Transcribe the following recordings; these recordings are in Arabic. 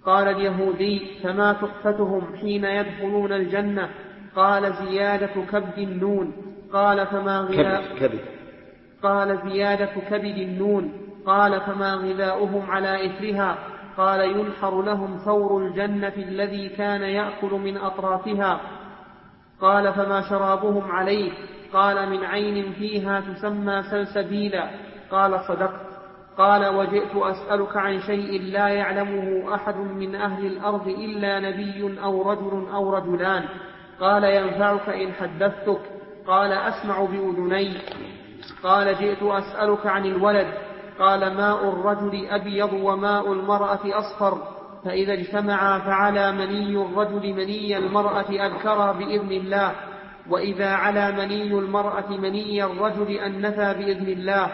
قال اليهودي: فما تحفتهم حين يدخلون الجنة؟ قال: زيادة كبد النون. قال: فما غذاء قال: زيادة كبد النون. قال: فما غذاؤهم على إثرها؟ قال: ينحر لهم ثور الجنة الذي كان يأكل من أطرافها. قال: فما شرابهم عليه؟ قال: من عين فيها تسمى سلسبيلا. قال: صدقت. قال: وجئت أسألك عن شيء لا يعلمه أحد من أهل الأرض إلا نبي أو رجل أو رجلان. قال: ينفعك إن حدثتك؟ قال: أسمع بأذني. قال: جئت أسألك عن الولد. قال: ماء الرجل أبيض وماء المرأة أصفر، فإذا اجتمعا فعلى مني الرجل مني المرأة أذكرا بإذن الله، وإذا على مني المرأة مني الرجل أنثى بإذن الله.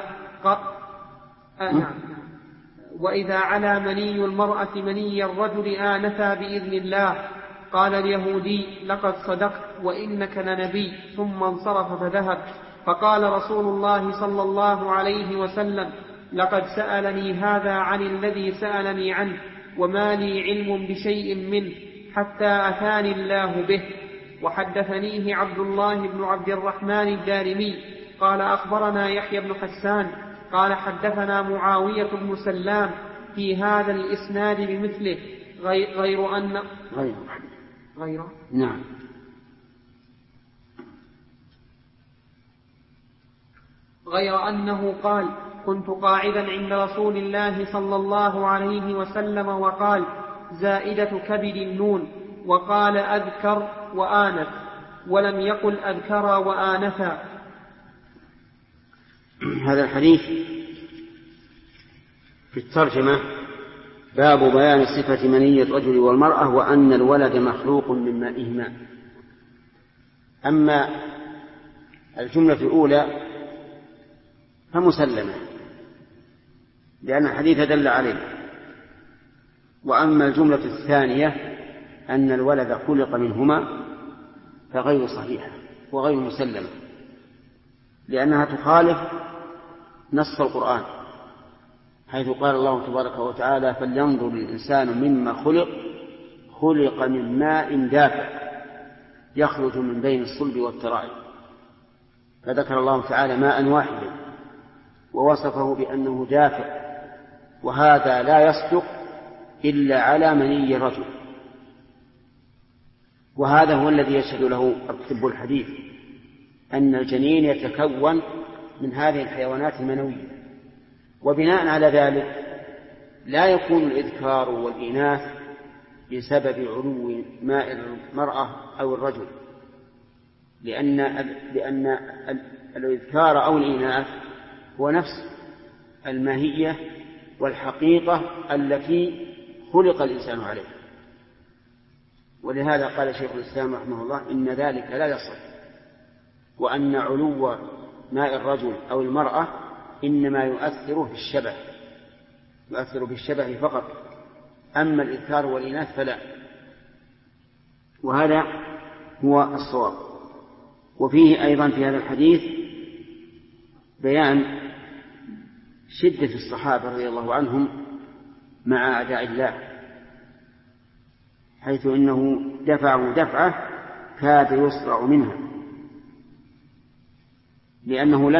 وإذا على مني المرأة مني الرجل آنثى بإذن الله. قال اليهودي: لقد صدقت وإنك لنبي. ثم انصرف فذهب. فقال رسول الله صلى الله عليه وسلم: لقد سألني هذا عن الذي سألني عنه، وما لي علم بشيء منه حتى أتاني الله به. وحدثنيه عبد الله بن عبد الرحمن الدارمي قال: أخبرنا يحيى بن حسان قال: حدثنا معاوية بن سلام في هذا الإسناد بمثله، غير أنه قال: كنت قاعدا عند رسول الله صلى الله عليه وسلم وقال: زائدة كبد النون، وقال: أذكر وآنث، ولم يقل أذكر وآنثا. هذا الحديث في الترجمة باب بيان صفة مني الرجل والمرأة وأن الولد مخلوق من مائهما. أما الجملة الأولى فمسلمة لأن الحديث دل عليه، وأما الجملة الثانية أن الولد خلق منهما فغير صحيحة وغير مسلمة، لأنها تخالف نص القرآن حيث قال الله تبارك وتعالى: فلينظر الإنسان مما خلق من ماء دافق يخرج من بين الصلب والترائب. فذكر الله تعالى ماء واحدا ووصفه بأنه دافق، وهذا لا يصدق إلا على مني الرجل، وهذا هو الذي يشهد له الطب الحديث أن الجنين يتكون من هذه الحيوانات المنوية. وبناء على ذلك لا يكون الإذكار والإناث بسبب علو ماء المرأة أو الرجل، لأن الإذكار أو الإناث هو نفس الماهية والحقيقة التي خلق الإنسان عليها. ولهذا قال شيخ الإسلام رحمه الله: إن ذلك لا يصح، وأن علو ماء الرجل أو المرأة إنما يؤثر في الشبه فقط، أما الإذكار والإناث فلا. وهذا هو الصواب. وفيه أيضا في هذا الحديث بيان شدة الصحابة رضي الله عنهم مع أعداء الله، حيث إنه دفعوا دفعة كاد يصرع منها، لأنه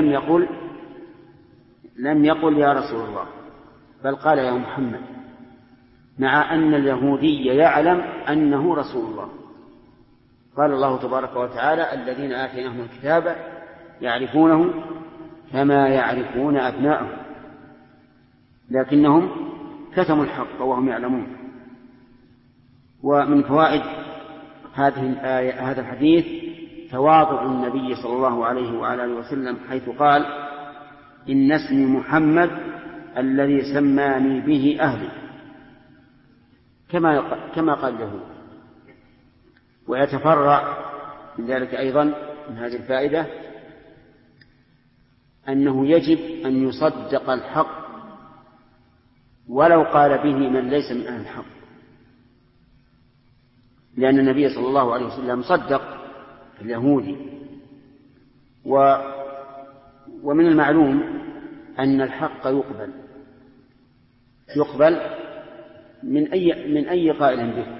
لم يقل يا رسول الله، بل قال يا محمد، مع أن اليهودي يعلم أنه رسول الله. قال الله تبارك وتعالى: الذين آتيناهم الكتاب يعرفونه كما يعرفون أبناءهم، لكنهم كتموا الحق وهم يعلمون. ومن فوائد هذا الحديث تواضع النبي صلى الله عليه وآله وسلم، حيث قال: إن اسمي محمد الذي سماني به أهلي، كما قال له. ويتفرع من ذلك أيضا من هذه الفائدة أنه يجب أن يصدق الحق ولو قال به من ليس من أهل الحق، لأن النبي صلى الله عليه وسلم صدق اليهودي. ومن المعلوم أن الحق يقبل من أي قائل به.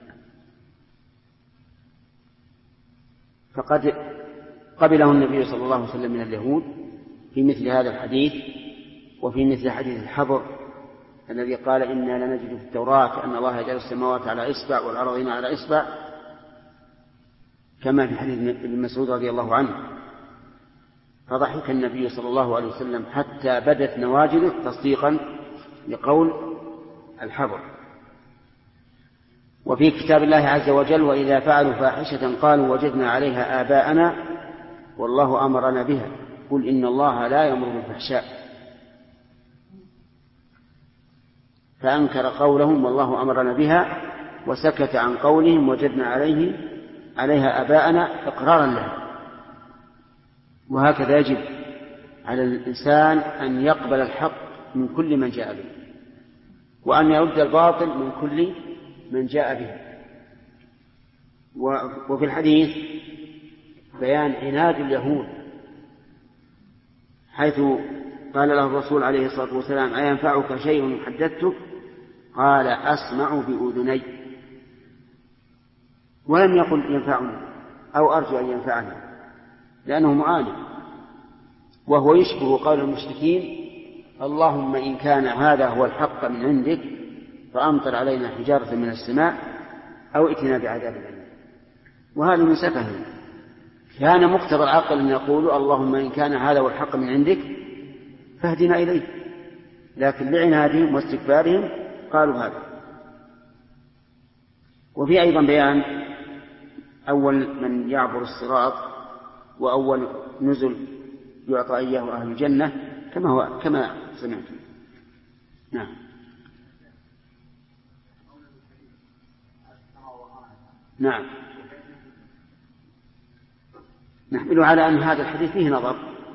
فقد قبله النبي صلى الله عليه وسلم من اليهود في مثل هذا الحديث، وفي مثل حديث الحبر الذي قال إنا لنجد في التوراة أن الله يجعل السماوات على إصبع والأرضين على إصبع، كما في حديث ابن مسعود رضي الله عنه. فضحك النبي صلى الله عليه وسلم حتى بدت نواجذه تصديقا لقول الحبر. وفي كتاب الله عز وجل وإذا فعلوا فاحشة قالوا وجدنا عليها آباءنا والله أمرنا بها قل إن الله لا يأمر بالفحشاء، فأنكر قولهم والله أمرنا بها وسكت عن قولهم وجدنا عليها آباءنا إقرارا لها. وهكذا يجب على الإنسان أن يقبل الحق من كل من جاء به، وأن يرد الباطل من كل من جاء به. وفي الحديث بيان عناد اليهود، حيث قال له الرسول عليه الصلاة والسلام أينفعك شيء حدثتك؟ قال أسمع بأذني، ولم يقل ينفعني أو أرجو أن ينفعني، لأنه معاند. وهو يشبه قول المشركين اللهم إن كان هذا هو الحق من عندك فأمطر علينا حجارة من السماء أو ائتنا بعذاب أليم. وهذا من سفههم. كان مقتضى العقل أن يقولوا اللهم إن كان هذا هو الحق من عندك فاهدنا إليه، لكن لعنادهم واستكبارهم قالوا هذا. وفي أيضا بيان أول من يعبر الصراط وأول نزل يعطى إياه أهل الجنة كما سمعت. نعم. نعم، نحمل على أن هذا الحديث فيه نظر،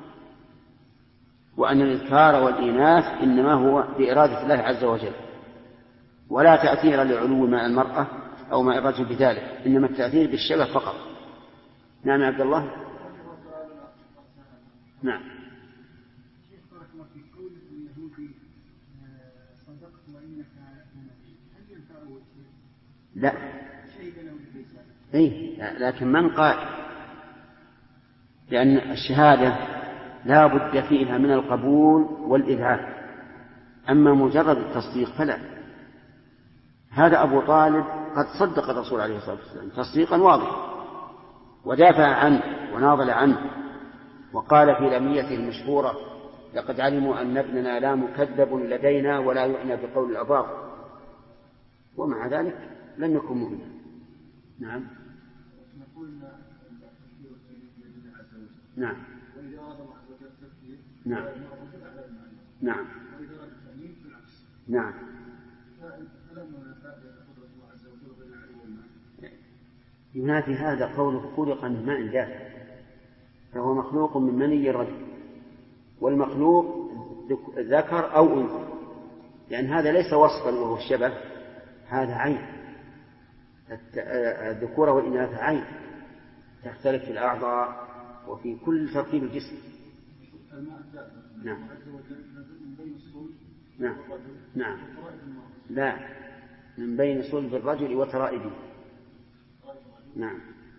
وأن الإذكار والإناث إنما هو بإرادة الله عز وجل، ولا تأثير لعلو ماء المرأة أو ماء الرجل بذلك، إنما التأثير بالشبه فقط. نعم عبد الله. نعم. لا، لكن من قال، لأن الشهادة لا بد فيها من القبول والإذعان، أما مجرد التصديق فلا. هذا أبو طالب قد صدق الرسول عليه الصلاة والسلام تصديقا واضحا، ودافع عنه وناضل عنه، وقال في لميته المشهورة لقد علموا أن ابننا لا مكذب لدينا ولا يعنى بقول الأباطل، ومع ذلك لم يكن مؤمنا. نعم. نعم. نعم. نعم. نعم. ينافي هذا قوله خلق من ماء دافق، فهو مخلوق من مني الرجل، والمخلوق ذكر أو أنثى، لأن هذا ليس وصفا وهو الشبه، هذا عين. الذكورة والإناث عين تختلف في الأعضاء وفي كل تركيب الجسم. نعم. نعم. نعم. لا، من بين صلب الرجل وترائبه. نعم.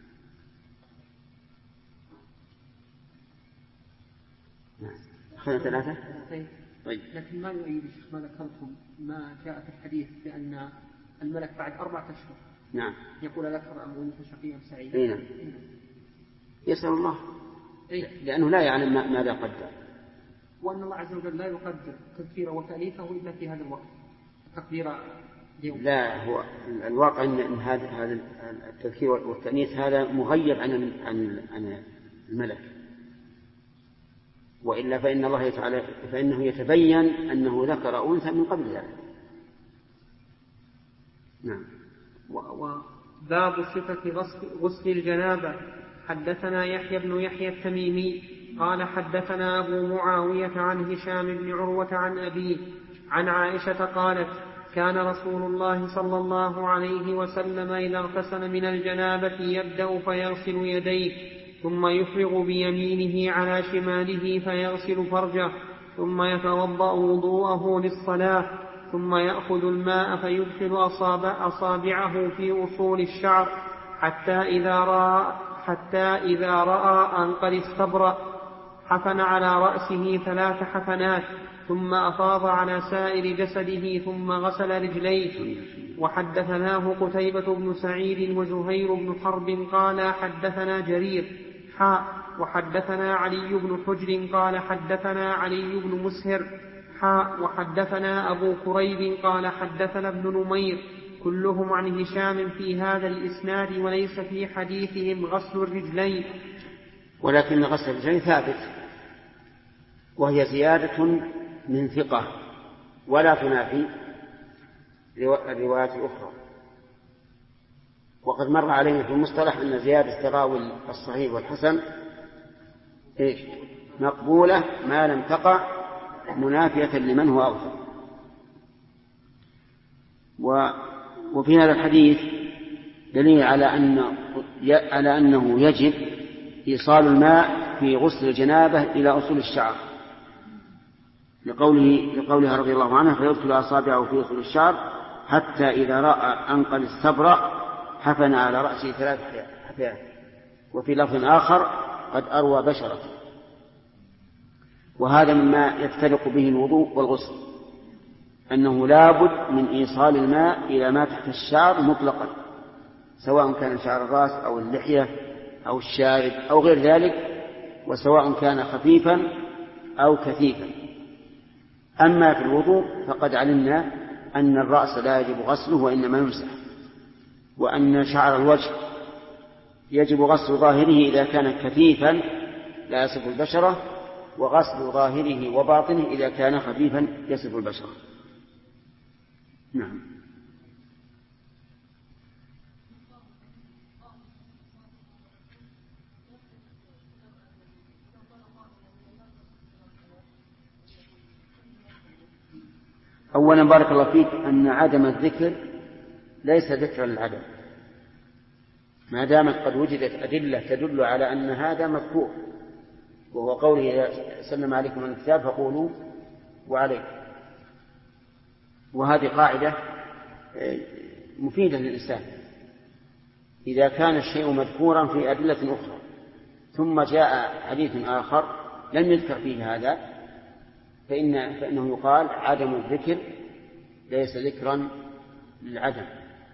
أخذنا ثلاثة. طيب. لكن ما يؤيد الشيخ ما ذكرتم ما جاء في الحديث بأن الملك بعد 4 أشهر نعم يقول ذكر أم أنثى شقيا سعيدا. نعم. يسأل الله، لأنه لا يعلم ماذا قدر، وأن الله عز وجل لا يقدر تذكيره وتأليفه إلا في هذا الوقت تقدير اليوم. لا، هو الواقع أن هذا التذكير والتأنيث هذا مغيب عن الملك، وإلا فإن الله تعالى فإنه يتبين أنه ذكر أنثى من قبل ذلك. نعم. باب صفة غسل الجنابة. حدثنا يحيى بن يحيى التميمي قال حدثنا أبو معاوية عن هشام بن عروة عن أبيه عن عائشة قالت كان رسول الله صلى الله عليه وسلم إذا اغتسل من الجنابة يبدأ فيغسل يديه ثم يفرغ بيمينه على شماله فيغسل فرجه ثم يتوضأ وضوءه للصلاة ثم يأخذ الماء فيدخل أصابعه في أصول الشعر حتى إذا رأى أن قد استبرأ حفن على رأسه 3 حفنات ثم أفاض على سائر جسده ثم غسل رجليه. وحدثناه قتيبة بن سعيد وزهير بن حرب قال حدثنا جرير وحدثنا علي بن حجر قال حدثنا علي بن مسهر وحدثنا أبو كريب قال حدثنا ابن نمير كلهم عن هشام في هذا الإسناد وليس في حديثهم غسل الرجلين. ولكن غسل الرجلين ثابت وهي زيادة من ثقة ولا تنافي الروايات الأخرى. وقد مر علينا في المصطلح أن زيادة تراوي الصحيح والحسن مقبولة ما لم تقع منافية لمن هو أوثق. وفي هذا الحديث دليل على أنه يجب إيصال الماء في غسل الجنابة إلى أصول الشعر لقولها رضي الله عنها فيدخل أصابعه في أصول الشعر حتى إذا رأى أن قد استبرأ حفن على رأسه 3 حفيات. وفي لفظ آخر قد أروى بشرته. وهذا مما يفترق به الوضوء والغسل أنه لابد من إيصال الماء إلى ما تحت الشعر مطلقا سواء كان شعر الرأس أو اللحية أو الشارب أو غير ذلك وسواء كان خفيفا أو كثيفا. أما في الوضوء فقد علمنا أن الرأس لا يجب غسله وإنما يمسح وأن شعر الوجه يجب غسل ظاهره إذا كان كثيفا لا يصف البشرة وغسل ظاهره وباطنه إذا كان خفيفا يصف البشرة. نعم. أولا بارك الله فيك أن عدم الذكر ليس ذكرا للعدم ما دامت قد وجدت أدلة تدل على أن هذا مذكور وهو قوله سلم عليكم من الكتاب فقولوا وعليكم. وهذه قاعدة مفيدة للإنسان إذا كان الشيء مذكورا في أدلة أخرى ثم جاء حديث آخر لم يذكر فيه هذا فإنه يقال عدم الذكر ليس ذكرا للعدم.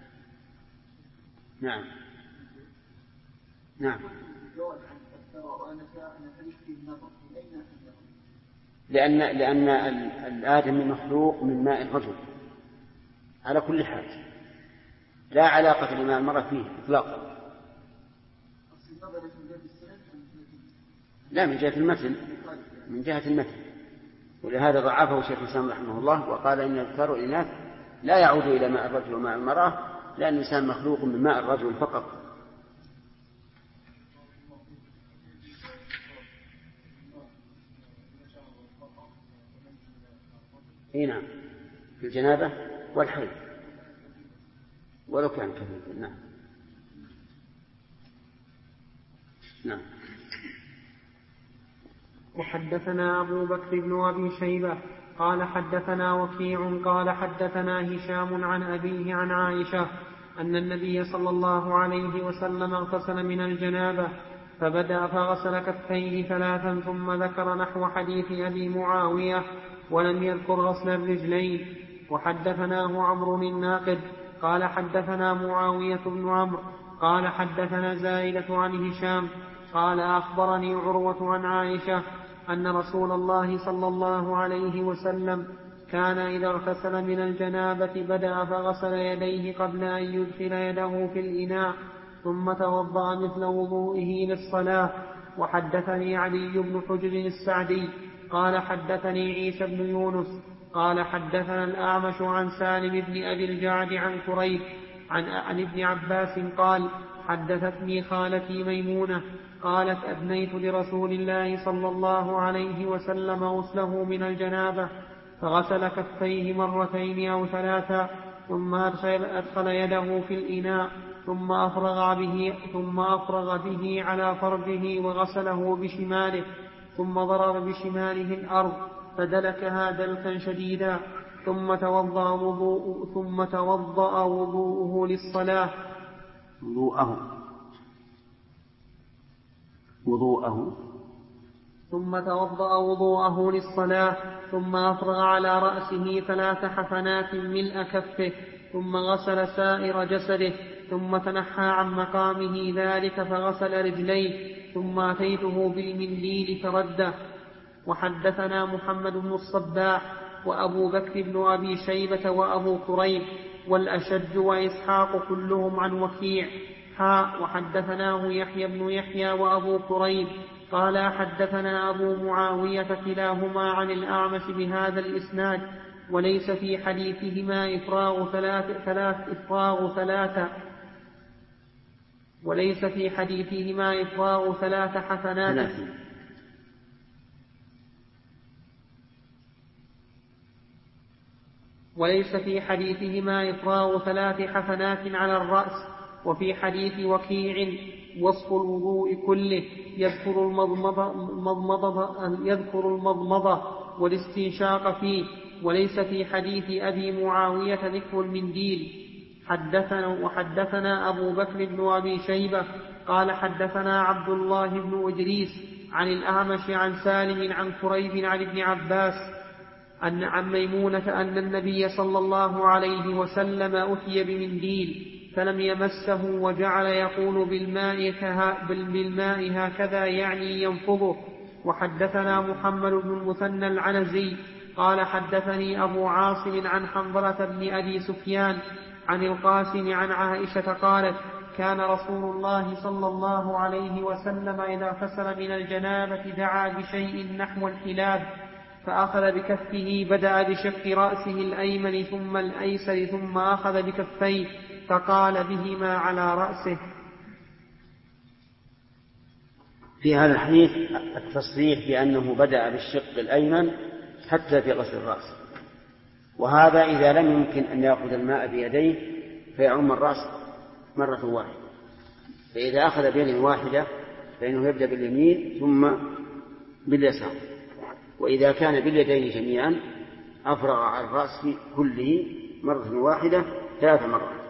نعم. نعم. لأن الآدم مخلوق من ماء الرجل على كل حال لا علاقة لماء المرأة فيه إطلاقا. لا من جهة المتن ولهذا ضعفه شيخ الإسلام رحمه الله وقال إن الذكر والإناث لا يعود إلى ماء الرجل وماء المرأة لأن الإنسان مخلوق من ماء الرجل فقط. نعم في الجنابة والحيض ولو كان كثيرا. نعم. نعم. وحدثنا أبو بكر بن أبي شيبة قال حدثنا وكيع قال حدثنا هشام عن أبيه عن عائشة أن النبي صلى الله عليه وسلم اغتسل من الجنابة فبدأ فغسل كفيه 3 ثم ذكر نحو حديث أبي معاوية ولم يذكر غسل الرجلين. وحدثناه عمرو الناقد قال حدثنا معاوية بن عمرو قال حدثنا زائدة عن هشام قال أخبرني عروة عن عائشة أن رسول الله صلى الله عليه وسلم كان إذا اغتسل من الجنابة بدأ فغسل يديه قبل أن يدخل يده في الإناء ثم توضأ مثل وضوئه للصلاة. وحدثني علي بن حجر السعدي قال حدثني عيسى بن يونس قال حدثنا الأعمش عن سالم بن أبي الجعد عن كريب عن ابن عباس قال حدثتني خالتي ميمونة قالت أدنيت لرسول الله صلى الله عليه وسلم غسله من الجنابة فغسل كفيه 2 أو 3 ثم أدخل يده في الإناء ثم أفرغ به على فرجه وغسله بشماله ثم ضرب بشماله الأرض فدلكها دلكا شديدا ثم توضأ وضوءه للصلاة. ثم توضأ وضوءه للصلاة، ثم أفرغ على رأسه 3 حفنات ملء كفه، ثم غسل سائر جسده، ثم تنحى عن مقامه ذلك فغسل رجليه، ثم أتيته بالمنديل فرده. وحدثنا محمد بن الصباح وأبو بكر بن أبي شيبة وأبو كريب والأشج وإسحاق كلهم عن وكيع. وحدثناه يحيى بن يحيى وأبو كريب قال حدثنا أبو معاوية كلاهما عن الأعمش بهذا الإسناد، وليس في حديثهما إفراغ 3 حفنات على الرأس. وفي حديث وكيع وصف الوضوء كله يذكر المضمضة والاستنشاق فيه، وليس في حديث أبي معاوية ذكر المنديل. وحدثنا أبو بكر بن أبي شيبة قال حدثنا عبد الله بن إدريس عن الأعمش عن سالم عن كريب عن ابن عباس عن ميمونة أن النبي صلى الله عليه وسلم أتي بمنديل فلم يمسه وجعل يقول بالماء هكذا يعني ينفضه. وحدثنا محمد بن المثنى العنزي قال حدثني أبو عاصم عن حنظلة بن أبي سفيان عن القاسم عن عائشة قالت كان رسول الله صلى الله عليه وسلم إذا اغتسل من الجنابة دعا بشيء نحو الحلاب، فأخذ بكفه بدأ بشق رأسه الأيمن ثم الأيسر ثم أخذ بكفيه فقال بهما على رأسه. في هذا الحديث التصريح بأنه بدأ بالشق الأيمن حتى في غسل الرأس، وهذا إذا لم يمكن أن يأخذ الماء بيديه فيعم الرأس مرة واحدة، فإذا أخذ بيد واحدة فإنه يبدأ باليمين ثم باليسار، وإذا كان باليدين جميعا أفرغ على الرأس كله مرة واحدة 3 مرات.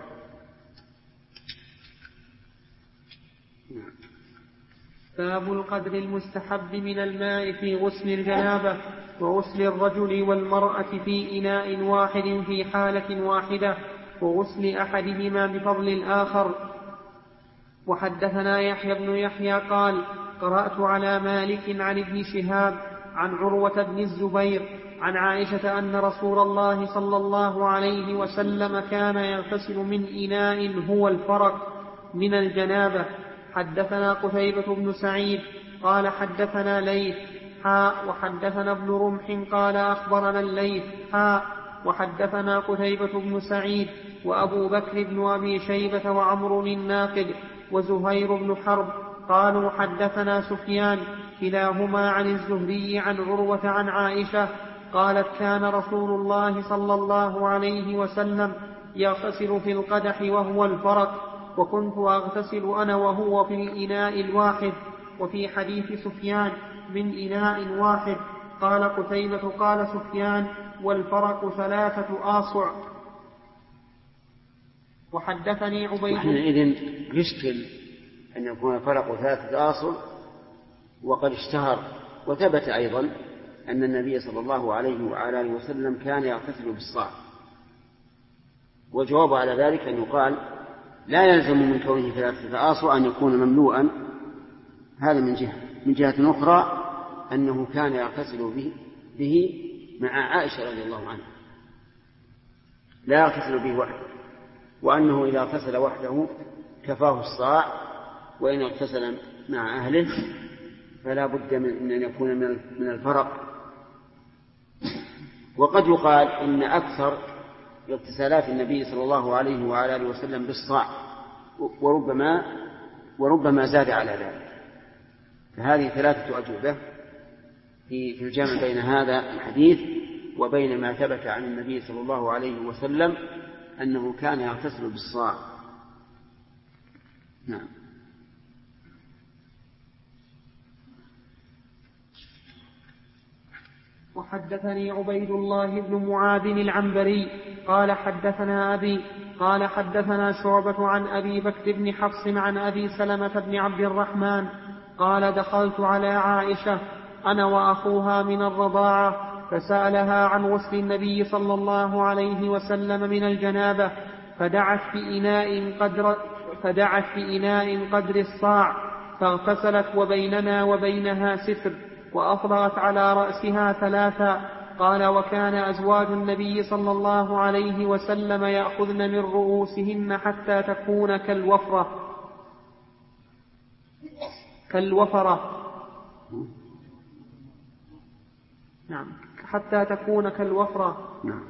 باب القدر المستحب من الماء في غسل الجنابة وغسل الرجل والمرأة في إناء واحد في حالة واحدة وغسل أحدهما بفضل الآخر. وحدثنا يحيى بن يحيى قال قرأت على مالك عن ابن شهاب عن عروة بن الزبير عن عائشة أن رسول الله صلى الله عليه وسلم كان يغتسل من إناء هو الفرق من الجنابة. حدثنا قتيبة بن سعيد قال حدثنا ليث وحدثنا ابن رمح قال أخبرنا الليث وحدثنا قتيبة بن سعيد وأبو بكر بن أبي شيبة وعمر الناقد وزهير بن حرب قالوا حدثنا سفيان كلاهما عن الزهري عن عروة عن عائشة قالت كان رسول الله صلى الله عليه وسلم يغتسل في القدح وهو الفرق، وكنت أغتسل أنا وهو في الإناء الواحد. وفي حديث سفيان من إناء واحد. قال قتيبة قال سفيان والفرق 3 آصع. وحدثني عبيد حينئذ يشكل أن يكون الفرق 3 آصع، وقد اشتهر وثبت أيضا أن النبي صلى الله عليه وعلى آله وسلم كان يغتسل بالصاع، والجواب على ذلك أن يقال لا يلزم من كونه 3 آصع أن يكون مملوءا، هذا من جهة أخرى أنه كان يغتسل به مع عائشة رضي الله عنها، لا يغتسل به وحده، وأنه إذا اغتسل وحده كفاه الصاع، وإن اغتسل مع أهله فلا بد من أن يكون من الفرق. وقد يقال إن أكثر اغتسالات النبي صلى الله عليه وعلى آله وسلم بالصاع، وربما زاد على ذلك. فهذه 3 أجوبة في الجمع بين هذا الحديث وبين ما ثبت عن النبي صلى الله عليه وسلم أنه كان يغتسل بالصاع. نعم. وحدثني عبيد الله بن معاذ العنبري قال حدثنا أبي قال حدثنا شعبة عن أبي بكر بن حفص عن أبي سلمة بن عبد الرحمن قال دخلت على عائشة أنا وأخوها من الرضاعة فسألها عن غسل النبي صلى الله عليه وسلم من الجنابة فدعت في إناء قدر الصاع فاغتسلت وبيننا وبينها ستر وأفرغت على رأسها 3. قال وكان أزواج النبي صلى الله عليه وسلم يأخذن من رؤوسهن حتى تكون كالوفرة نعم حتى تكون كالوفرة. نعم.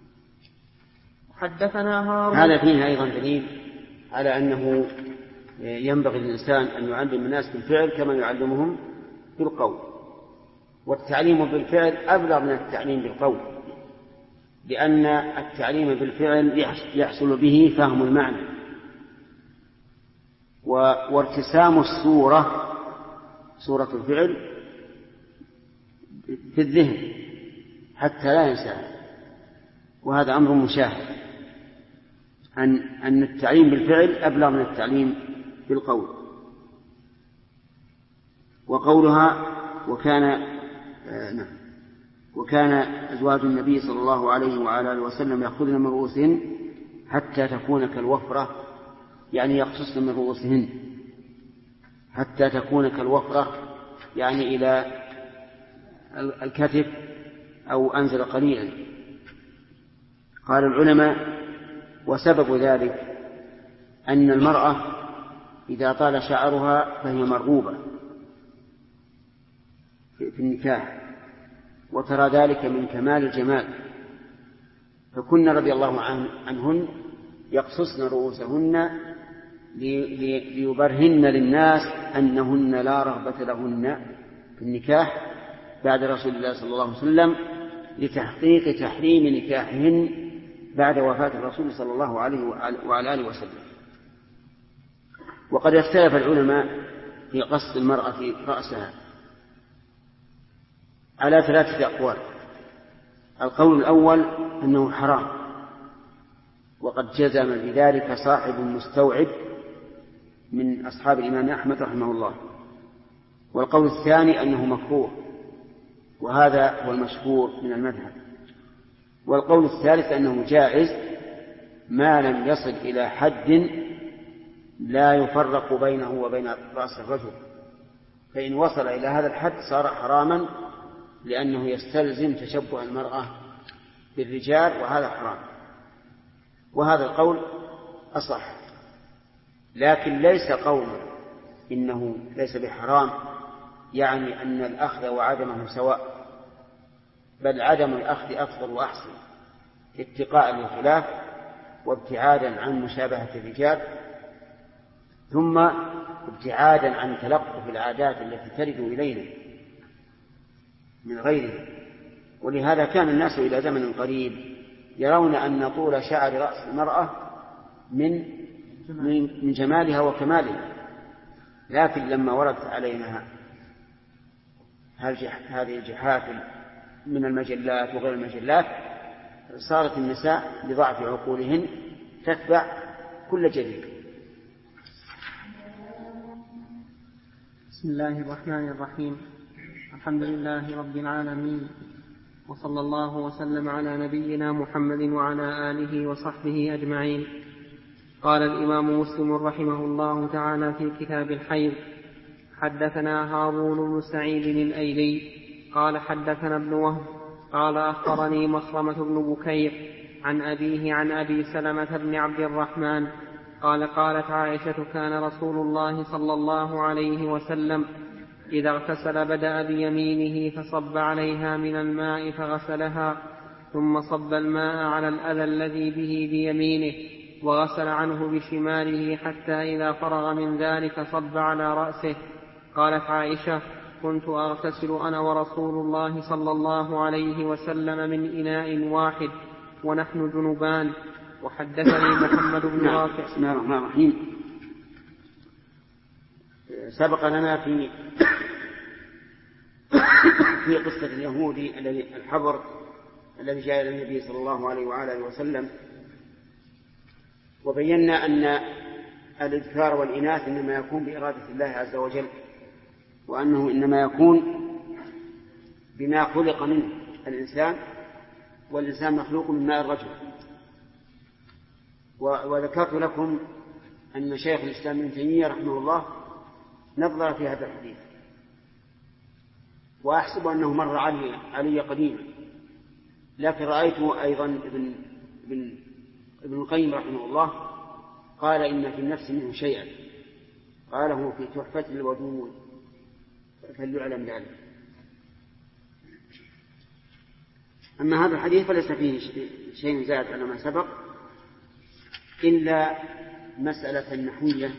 حدثنا هارون. هذا فيه أيضا دليل على أنه ينبغي للإنسان أن يعلم الناس بالفعل كما يعلمهم بالقول، والتعليم بالفعل أبلغ من التعليم بالقول، لأن التعليم بالفعل يحصل به فهم المعنى وارتسام الصورة، صورة الفعل في الذهن حتى لا ينساها، وهذا أمر مشاهد أن التعليم بالفعل أبلغ من التعليم بالقول. وقولها وكان أزواج النبي صلى الله عليه وعلى آله وسلم يأخذن من رؤوسهن حتى تكون كالوفرة، يعني يقصصن من رؤوسهن حتى تكون كالوفرة، يعني إلى الكتف أو أنزل قليلا. قال العلماء وسبب ذلك أن المرأة إذا طال شعرها فهي مرغوبة في النكاح، وترى ذلك من كمال الجمال، فكن رضي الله عنهن يقصصن رؤوسهن ليبرهن للناس أنهن لا رغبة لهن في النكاح بعد رسول الله صلى الله عليه وسلم، لتحقيق تحريم نكاحهن بعد وفاة الرسول صلى الله عليه وعلى آله وسلم. وقد اختلف العلماء في قص المرأة في رأسها على 3 أقوال. القول الأول أنه حرام، وقد جزم بذلك صاحب مستوعب من أصحاب الإمام أحمد رحمه الله. والقول الثاني أنه مكروه، وهذا هو المشهور من المذهب. والقول الثالث أنه جائز ما لم يصل إلى حد لا يفرق بينه وبين رأس الرجل، فإن وصل إلى هذا الحد صار حراما، لأنه يستلزم تشبه المرأة بالرجال، وهذا حرام. وهذا القول أصح، لكن ليس قول إنه ليس بحرام يعني أن الأخذ وعدمه سواء، بل عدم الأخذ أفضل وأحسن اتقاء للخلاف وابتعادا عن مشابهة الرجال، ثم ابتعادا عن تلقف العادات التي ترد إلينا من غيره. ولهذا كان الناس إلى زمن قريب يرون أن طول شعر رأس المرأة من جمالها وكمالها، لكن لما وردت علينا هذه الجحافل من المجلات وغير المجلات صارت النساء لضعف عقولهن تتبع كل جديد. بسم الله الرحمن الرحيم. الحمد لله رب العالمين، وصلى الله وسلم على نبينا محمد وعلى آله وصحبه أجمعين. قال الإمام مسلم رحمه الله تعالى في كتاب الحيض: حدثنا هارون بن سعيد الأيلي قال حدثنا ابن وهب قال أخبرني مخرمة بن بكير عن أبيه عن أبي سلمة بن عبد الرحمن قال قالت عائشة: كان رسول الله صلى الله عليه وسلم إذا اغتسل بدأ بيمينه فصب عليها من الماء فغسلها، ثم صب الماء على الأذى الذي به بيمينه وغسل عنه بشماله، حتى إذا فرغ من ذلك صب على رأسه. قالت عائشة: كنت أغتسل أنا ورسول الله صلى الله عليه وسلم من إناء واحد ونحن جنبان. وحدثني محمد بن رافع. بسم الله الرحمن الرحيم. سبق لنا في في قصة اليهودي الحبر الذي جاء إلى النبي صلى الله عليه وآله وسلم، وبينا أن الإذكار والإناث إنما يكون بإرادة الله عز وجل، وأنه إنما يكون بما خلق منه الإنسان، والإنسان مخلوق من ماء الرجل. وذكرت لكم أن شيخ الإسلام ابن تيمية رحمه الله نظر في هذا الحديث، وأحسب أنه مر علي قديما، لكن رأيته أيضا ابن القيم رحمه الله قال إن في النفس منه شيئا، قاله في تحفة الودود، فليعلم ذلك. أما هذا الحديث فليس فيه شيء زاد على ما سبق إلا مسألة نحوية،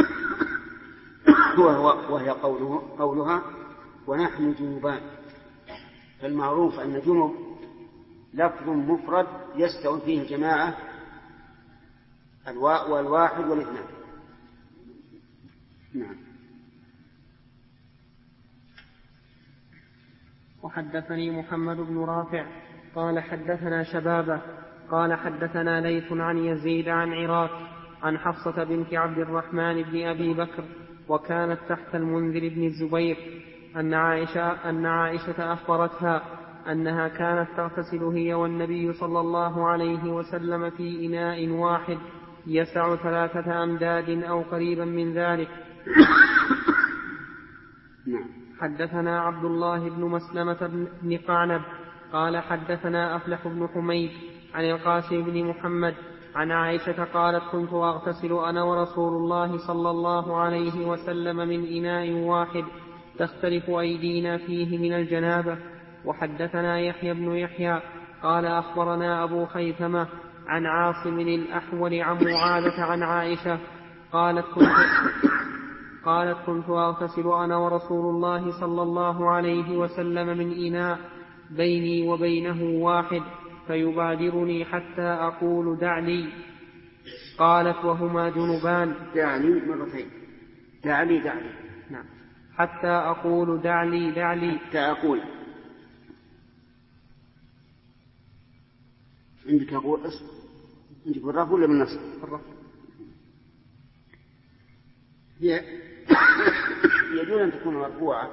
وهي قولها ونحن جنوبان. فالمعروف أن جنوب لفظ مفرد يستوي فيه الجماعة والواحد والاثنان. نعم. وحدثني محمد بن رافع قال حدثنا شبابه قال حدثنا ليث عن يزيد عن عراك عن حفصة بنت عبد الرحمن بن أبي بكر وكانت تحت المنذر بن الزبير أن عائشة أخبرتها أنها كانت تغتسل هي والنبي صلى الله عليه وسلم في إناء واحد يسع 3 أمداد أو قريبا من ذلك. حدثنا عبد الله بن مسلمة بن قعنب قال حدثنا أفلح بن حميد عن القاسم بن محمد عن عائشة قالت كنت أغتسل أنا ورسول الله صلى الله عليه وسلم من إناء واحد تختلف أيدينا فيه من الجنابة. وحدثنا يحيى بن يحيى قال أخبرنا أبو خيثمة عن عاصم الأحول عن معاذة عن عائشة قالت كنت أغتسل أنا ورسول الله صلى الله عليه وسلم من إناء بيني وبينه واحد فيبادرني حتى أقول دع لي. قالت وهما جنبان. دعني مرتين. دع لي. نعم. حتى أقول دع لي. حتى أقول. عندك أقول أصل. عندك بالرفع ولا بالنصب؟ بالرفع. يجوز أن تكون مرفوعة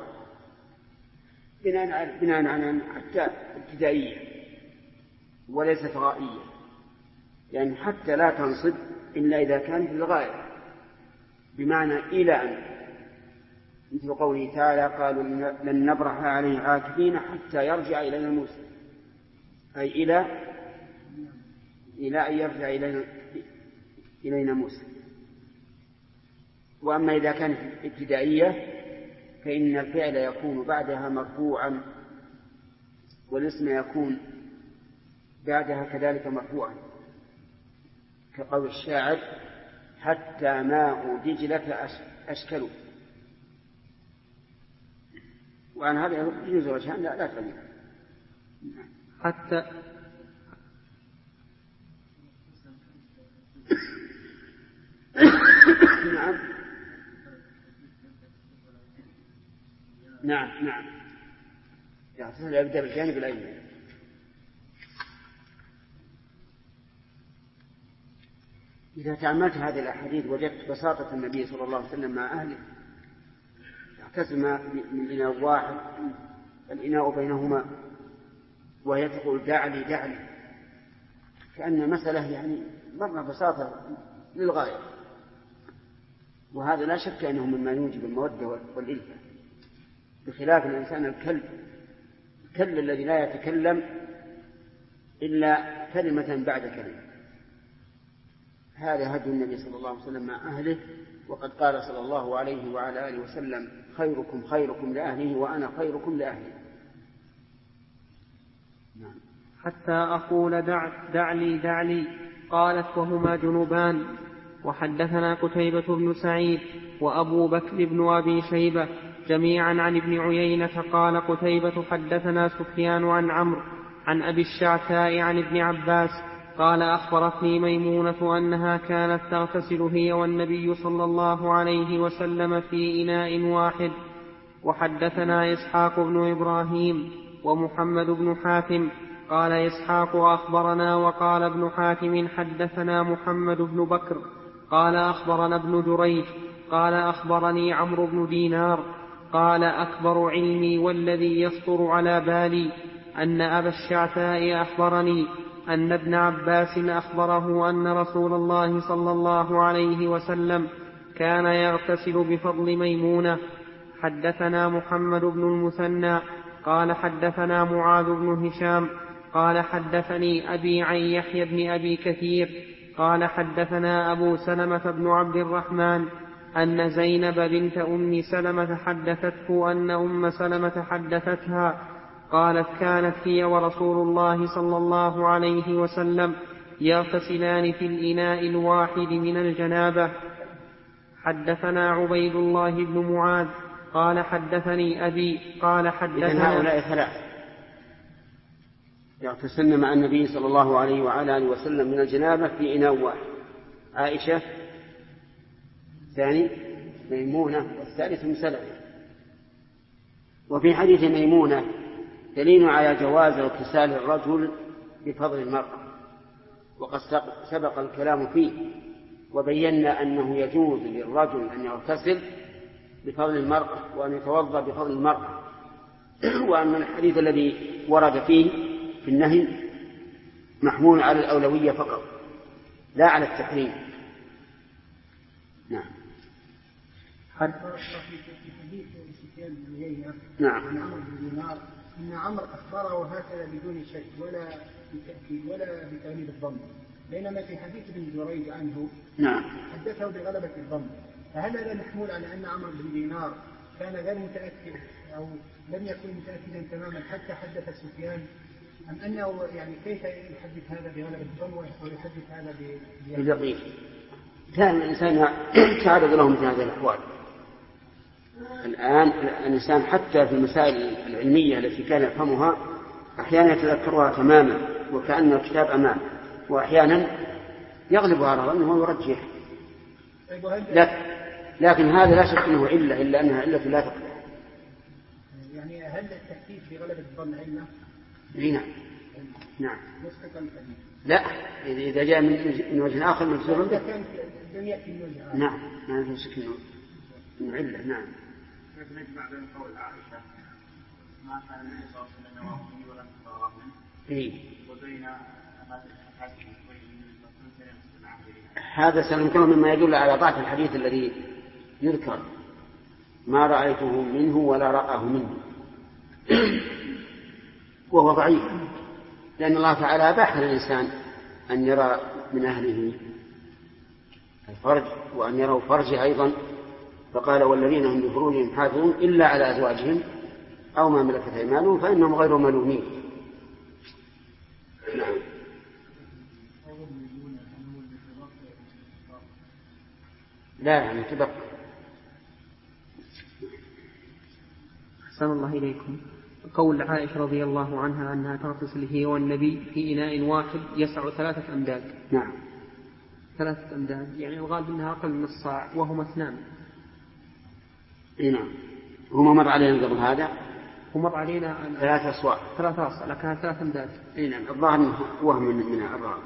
بناء على حتى ابتدائية وليست غائية، يعني حتى لا تنصب إلا إذا كانت للغاية، بمعنى إلى أن، مثل قوله تعالى قالوا لن نبرح عليه عاكفين حتى يرجع إلينا موسى، أي إلى أن يرجع إلينا موسى. وأما إذا كانت ابتدائية فإن الفعل يكون بعدها مرفوعا والاسم يكون بعدها كذلك مرفوعا، كقول الشاعر حتى ماء دجلة أشكلوا. وعن هذا يجوز وجهان لا تغني حتى نعم يبدأ بالجانب الأيمن. إذا تأملت هذه الأحاديث وجدت بساطة النبي صلى الله عليه وسلم مع أهله، يغتسل من إناء واحد الإناء بينهما وهي تقول دع لي، كأن مسألة يعني مرة بساطة للغاية. وهذا لا شك أنه مما يوجب المودة والإلفة، بخلاف الإنسان الكلب الذي لا يتكلم إلا كلمة بعد كلمة. هذا هدي النبي صلى الله عليه وسلم مع أهله، وقد قال صلى الله عليه وعلى آله وسلم خيركم لأهله وأنا خيركم لأهلي. حتى أقول دع لي. قالت وهما جنوبان. وحدثنا قتيبة بن سعيد وأبو بكر بن أبي شيبة جميعا عن ابن عيينة قال قتيبة حدثنا سفيان عن عمرو عن أبي الشعثاء عن ابن عباس قال أخبرتني ميمونة أنها كانت تغتسل هي والنبي صلى الله عليه وسلم في إناء واحد وحدثنا إسحاق بن إبراهيم ومحمد بن حاتم. قال إسحاق أخبرنا وقال ابن حاتم حدثنا محمد بن بكر قال أخبرنا ابن جريج قال أخبرني عمرو بن دينار قال أكبر علمي والذي يسطر على بالي أن أبا الشعثاء أخبرني أن ابن عباس أخبره أن رسول الله صلى الله عليه وسلم كان يغتسل بفضل ميمونة. حدثنا محمد بن المثنى قال حدثنا معاذ بن هشام قال حدثني أبي عن يحيى بن أبي كثير قال حدثنا أبو سلمة بن عبد الرحمن أن زينب بنت أم سلمة حدثته أن أم سلمة حدثتها قالت كانت هي ورسول الله صلى الله عليه وسلم يغتسلان في الإناء الواحد من الجنابة. حدثنا عبيد الله بن معاذ قال حدثني أبي قال حدثنا هؤلاء ثلاث يغتسلن مع النبي صلى الله عليه وعلى آله وسلم من الجنابة في إناء واحد: عائشة، الثاني ميمونة، والثالث أم سلمة. وفي حديث ميمونة دليل على جواز اغتسال الرجل بفضل المرأة، وقد سبق الكلام فيه وبينا أنه يجوز للرجل أن يغتسل بفضل المرأة وأن يتوضأ بفضل المرأة، وأن الحديث الذي ورد فيه في النهي محمول على الأولوية فقط لا على التحريم. نعم. نعم. إن عمرو أخبره هكذا بدون شك ولا بتأكيد ولا بتأنيب الضم، بينما في حديث ابن جريج عنه نعم حدثه بغلبة الضم. فهل هذا محمول على أن عمرو بن دينار كان غير متأكد أو لم يكن متأكدا تماما حتى حدث سفيان، أم أنه يعني كيف يحدث هذا بغلبة الضم ويحدث هذا باليقين؟ كان الإنسان تعرض له مثل هذه الأحوال. الآن الإنسان حتى في المسائل العلمية التي كان يفهمها أحيانا يتذكرها تماما وكأن الكتاب أمامه، وأحيانا يغلب على ظنه ويرجح. لكن هذا لا شك أنه علة، إلا أنها علة لا تقدر. يعني هل التحديث بغلبة الظن علة؟ نعم. نعم. لا، إذا جاء من وجه آخر من سورة نعم ما في شك أنه علة. نعم. لكن نجمع بين قول عائشة ما كان النبي صلى الله عليه وسلم يراهني ولا تراهن وبين هذا الحديث هذا سنذكره مما يدل على ضعف الحديث الذي يذكر: ما رأيته منه ولا رآه منه، وهو ضعيف، لأن الله تعالى أباح للإنسان أن يرى من أهله الفرج وأن يروا فرجه أيضا، فقال: والذين هم لفروجهم حافظون إلا على أزواجهم أو ما ملكت أيمانهم فإنهم غير ملومين. نعم. لا يعني تبقى. أحسن الله إليكم. قول عائشة رضي الله عنها أنها تغتسل هي والنبي في إناء واحد يسع 3 أمداد. نعم. 3 أمداد، يعني الغالب أنها أقل من الصاع، وهما 2. نعم. هما مر علينا قبل هذا. ومر علينا 3 أصواع. 3 أصواع، لكنها 3 أمداد. نعم. الظاهر وهم من الراوي.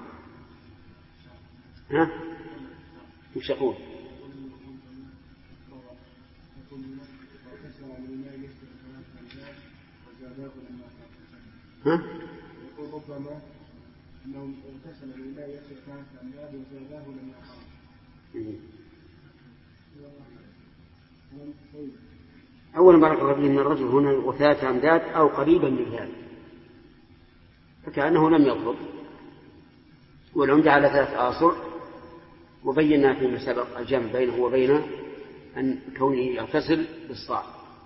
ها؟ وش يقول؟ ها؟ يقول ربما أنه اغتسل لله يصل 3 أمداد وزاداه لما خرج. أولا بارك الله فيه من الرجل هنا و3 أمداد أو قريبا من ذلك، فكأنه لم يضبط، والعمدة على 3 آصع، وبينا فيما سبق الجمع بينه وبين أن كونه يغتسل بالصاع.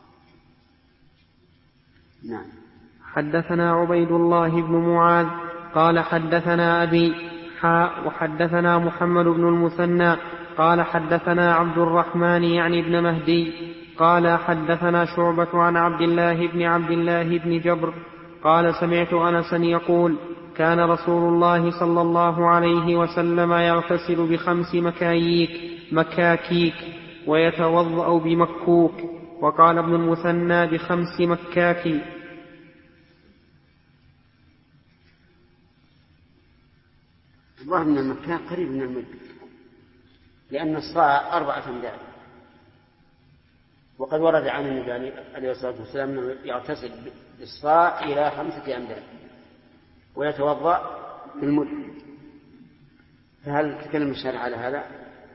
نعم. حدثنا عبيد الله بن معاذ قال حدثنا أبي وحدثنا محمد بن المثنى قال حدثنا عبد الرحمن يعني ابن مهدي قال حدثنا شعبة عن عبد الله بن جبر قال سمعت أنسا يقول: كان رسول الله صلى الله عليه وسلم يغتسل ب5 مكاكيك ويتوضأ بمكوك، وقال ابن المثنى ب5 مكاك. الله من المكان قريب من المد، لأن الصاع 4 أمداد، وقد ورد عن النبي عليه الصلاة والسلام أنه يغتسل بالصاع إلى 5 أمداد ويتوضأ بالمد. فهل تكلم الشارع على هذا؟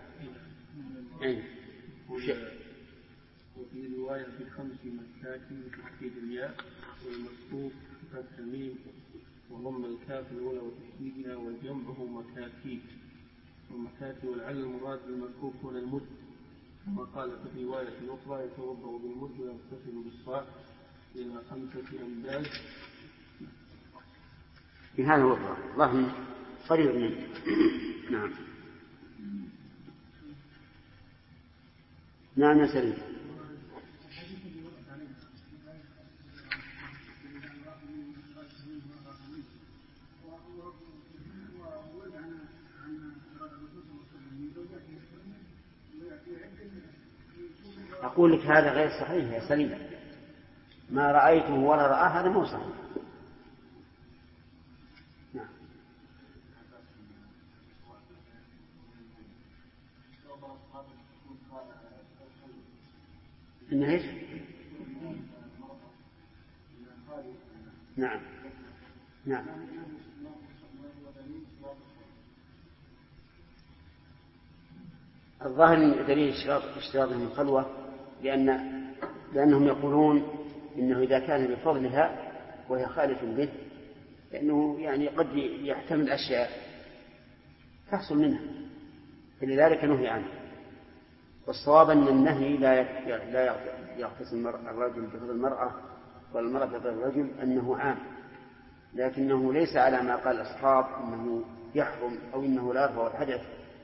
وفي رواية ب5 مكاك بتحديد الياء والمكتوب بفتح الميم وضم الكاف الأولى وتشديدها والجمع هو مكاكي، والمكاكي والعل المراد بالمكوك هنا المد، كما قال في رواية أخرى يتوضأ بالمد ويغتسل بالصاع إلى 5 أمداد. في هذا هو الله قريب منه. نعم. نعم يا سليم. أقول لك هذا غير صحيح يا سليم، ما رأيته ولا رآه هذا مو صحيح. نعم. إن إيش؟ نعم نعم. الظاهر من دليل اشتراطهم الخلوة لأنهم يقولون إنه إذا كان بفضلها وهي خالف به لأنه يعني قد يحتمل أشياء تحصل منها، فلذلك نهي عنه. والصواب أن النهي لا يغتسل الرجل بفضل المرأة والمرأة بفضل الرجل، أنه عام، لكنه ليس على ما قال الأصحاب أنه يحرم أو إنه لا يرفع الحدث.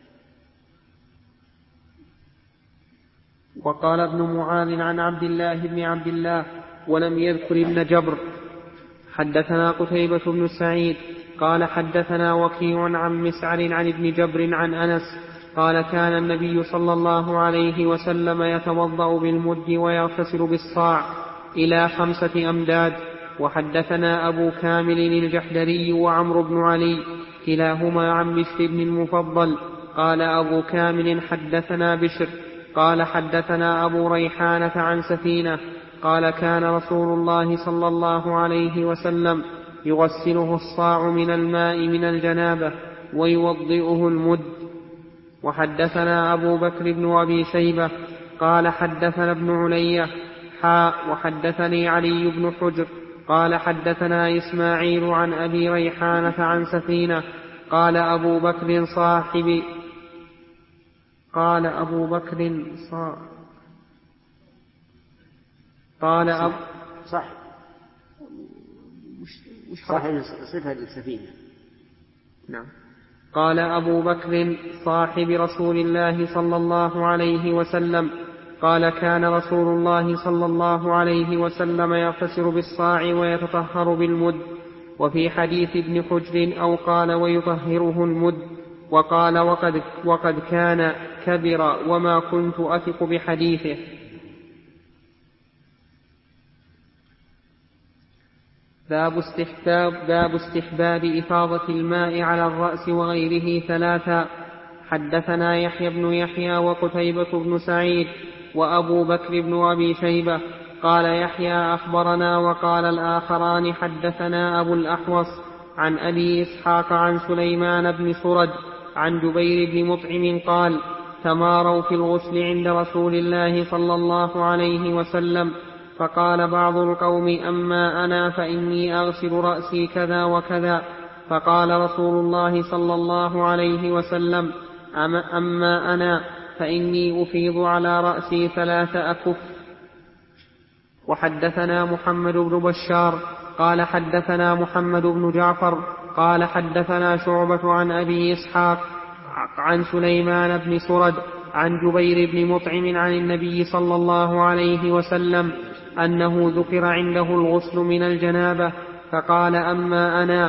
وقال ابن معاذ عن عبد الله بن عبد الله ولم يذكر ابن جبر. حدثنا قتيبة بن سعيد قال حدثنا وكيع عن مسعر عن ابن جبر عن أنس قال كان النبي صلى الله عليه وسلم يتوضأ بالمد ويغتسل بالصاع إلى 5 أمداد. وحدثنا أبو كامل الجحدري وعمرو بن علي كلاهما عن بشر بن المفضل قال أبو كامل حدثنا بشر قال حدثنا أبو ريحانة عن سفينة قال كان رسول الله صلى الله عليه وسلم يغسله الصاع من الماء من الجنابة ويوضئه المد. وحدثنا أبو بكر بن أبي شيبة قال حدثنا ابن علية وحدثني علي بن حجر قال حدثنا إسماعيل عن أبي ريحانة عن سفينة قال أبو بكر صاحبي قال أبو بكر صاحب صفة السفينة. نعم. قال أبو بكر صاحب رسول الله صلى الله عليه وسلم قال كان رسول الله صلى الله عليه وسلم يغتسل بالصاع ويتطهر بالمد. وفي حديث ابن حجر أو قال ويطهره المد. وقال وقد كان كبر وما كنت أثق بحديثه. باب استحباب إفاضة الماء على الرأس وغيره 3. حدثنا يحيى بن يحيى وقتيبة بن سعيد وأبو بكر بن أبي شيبة قال يحيى أخبرنا وقال الآخران حدثنا أبو الأحوص عن أبي إسحاق عن سليمان بن سرد عن جبير بن مطعم قال تماروا في الغسل عند رسول الله صلى الله عليه وسلم فقال بعض القوم أما أنا فإني أغسل رأسي كذا وكذا فقال رسول الله صلى الله عليه وسلم أما أنا فإني أفيض على رأسي 3 أكف. وحدثنا محمد بن بشار قال حدثنا محمد بن جعفر قال حدثنا شعبة عن أبي إسحاق عن سليمان بن سرد عن جبير بن مطعم عن النبي صلى الله عليه وسلم أنه ذكر عنده الغسل من الجنابة فقال أما أنا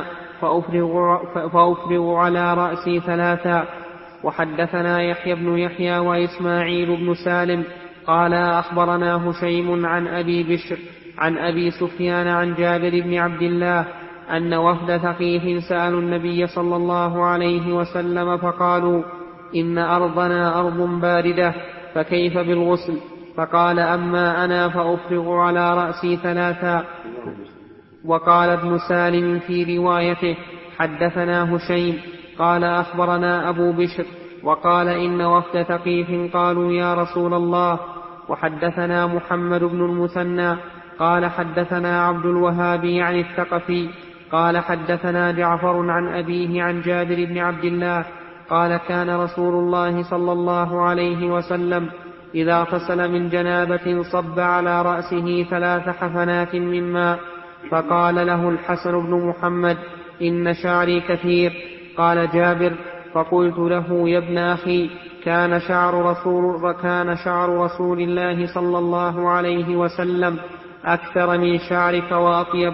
فأفرغ على رأسي 3. وحدثنا يحيى بن يحيى وإسماعيل بن سالم قال أخبرنا هشيم عن أبي بشر عن أبي سفيان عن جابر بن عبد الله أن وفد ثقيف سألوا النبي صلى الله عليه وسلم فقالوا إن أرضنا أرض باردة فكيف بالغسل؟ فقال أما أنا فأفرغ على رأسي 3. وقال ابن سالم في روايته حدثنا هشيم قال أخبرنا أبو بشر وقال إن وفد ثقيف قالوا يا رسول الله. وحدثنا محمد بن المثنى قال حدثنا عبد الوهاب عن الثقفي قال حدثنا جعفر عن أبيه عن جابر بن عبد الله قال كان رسول الله صلى الله عليه وسلم إذا اغتسل من جنابة صب على رأسه 3 حفنات من ماء. فقال له الحسن بن محمد إن شعري كثير. قال جابر فقلت له يا ابن أخي كان شعر رسول الله صلى الله عليه وسلم أكثر من شعرك وأطيب.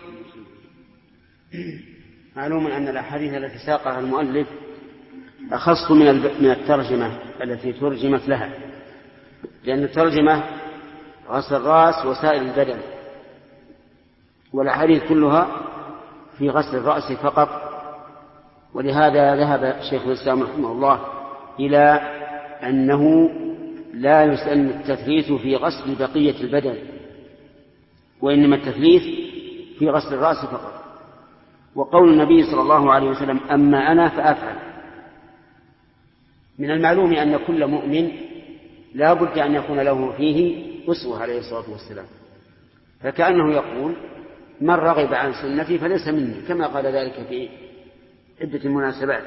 معلوم أن الأحاديث التي ساقها المؤلف أخص من الترجمة التي ترجمت لها، لأن الترجمة غسل الرأس وسائر البدن، والأحاديث كلها في غسل الرأس فقط. ولهذا ذهب شيخ الإسلام رحمه الله إلى أنه لا يسن التثليث في غسل بقية البدن، وإنما التثليث في غسل الرأس فقط. وقول النبي صلى الله عليه وسلم أما أنا فأفعل، من المعلوم أن كل مؤمن لا بد أن يكون له فيه أسوة عليه الصلاة والسلام، فكأنه يقول من رغب عن سنتي فليس مني، كما قال ذلك في عدة المناسبات.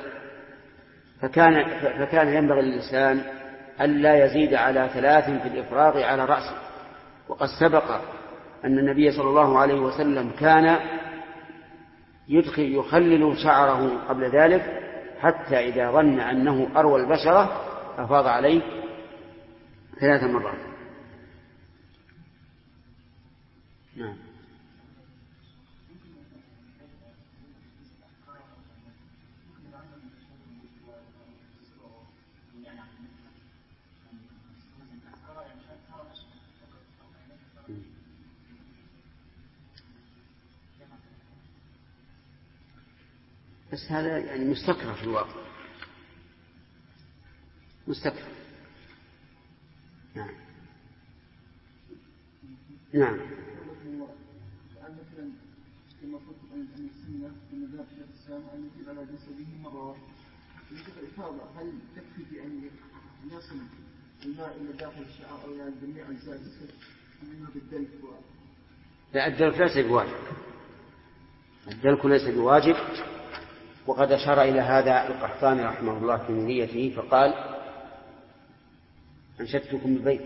فكان ينبغي للإنسان ألا يزيد على 3 في الإفراغ على رأسه. وقد سبق أن النبي صلى الله عليه وسلم كان يخلل شعره قبل ذلك حتى إذا ظن أنه أروى البشرة أفاض عليه 3 مرات. نعم. بس هذا يعني مستكره في الواقع، مستكره. نعم. نعم. مثلا كما قلت أن السنة من مذهب شيخ الإسلام أن يجب على جسده مرة واحدة. الإفاضة هل تكفي بأن يصل الماء إلى داخل الشعر أو إلى جميع أجزاء الجسد منه بالدلك؟ لا، الدلك ليس بواجب، الدلك ليس بواجب. وقد أشار إلى هذا القحطاني رحمه الله في نيته فقال أنشدتكم البيت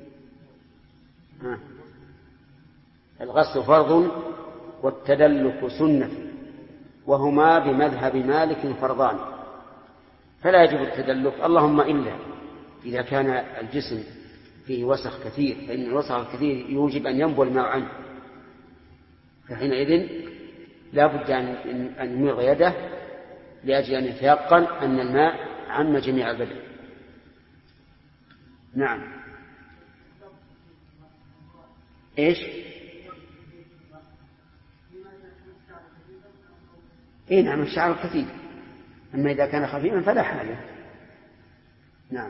الغسل فرض والتدلك سنة وهما بمذهب مالك فرضان، فلا يجب التدلك اللهم إلا إذا كان الجسم فيه وسخ كثير، فإن الوسخ الكثير يوجب أن ينبو الماء عنه، فحينئذ لا بد أن يمر يده لأجل أن يتيقن أن الماء عم جميع البدن. نعم. إيش؟ إيه نعم، الشعر كثير، أما إذا كان خفيفا فلا حاجة. نعم.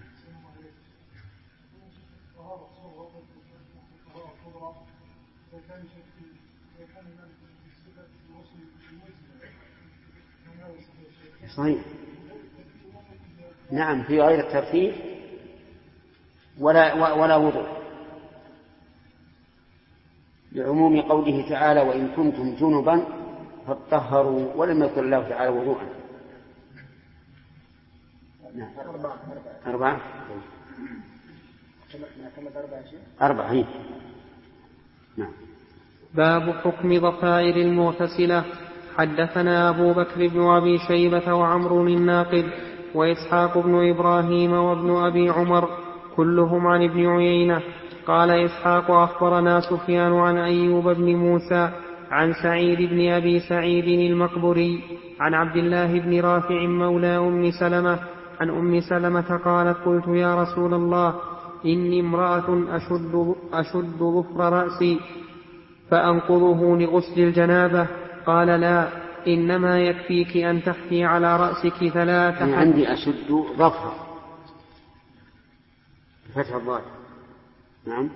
صحيح. نعم، في غير الترتيب ولا وضوء، لعموم قوله تعالى وإن كنتم جنبا فاطهروا، ولم يذكر الله تعالى وضوءا. نعم. 4 4. نعم. باب حكم ضفائر المغتسلة. حدثنا أبو بكر بن أبي شيبة وعمر الناقد وإسحاق بن إبراهيم وابن أبي عمر كلهم عن ابن عيينة. قال إسحاق أخبرنا سفيان عن أيوب بن موسى عن سعيد بن أبي سعيد المقبري عن عبد الله بن رافع مولى أم سلمة عن أم سلمة قالت قلت يا رسول الله إني امرأة أشد ظفر رأسي فأنقضه لغسل الجنابة. قال لا، إنما يكفيك أن تحثي على رأسك 3 أنا عندي أشد ظفر فتح الضاد. نعم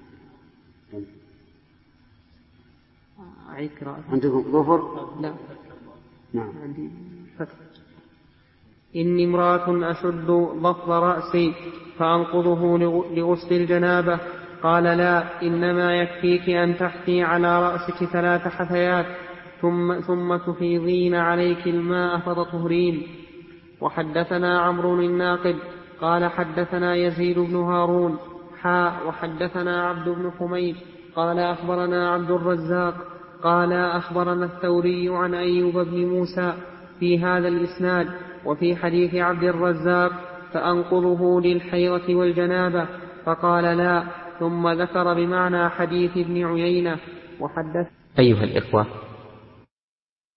عندكم ظفر؟ لا نعم عندي فتح. إني امرأة أشد ظفر رأسي فأنقضه لغسل الجنابة. قال لا، إنما يكفيك أن تحثي على رأسك 3 حثيات ثم تفيضين عليك الماء فتطهرين. وحدثنا عمرو الناقد قال حدثنا يزيد بن هارون وحدثنا عبد بن حميد قال أخبرنا عبد الرزاق قال أخبرنا الثوري عن أيوب بن موسى في هذا الإسناد. وفي حديث عبد الرزاق فأنقضه للحيضة والجنابة، فقال لا، ثم ذكر بمعنى حديث ابن عيينة. وحدث. أيها الإخوة،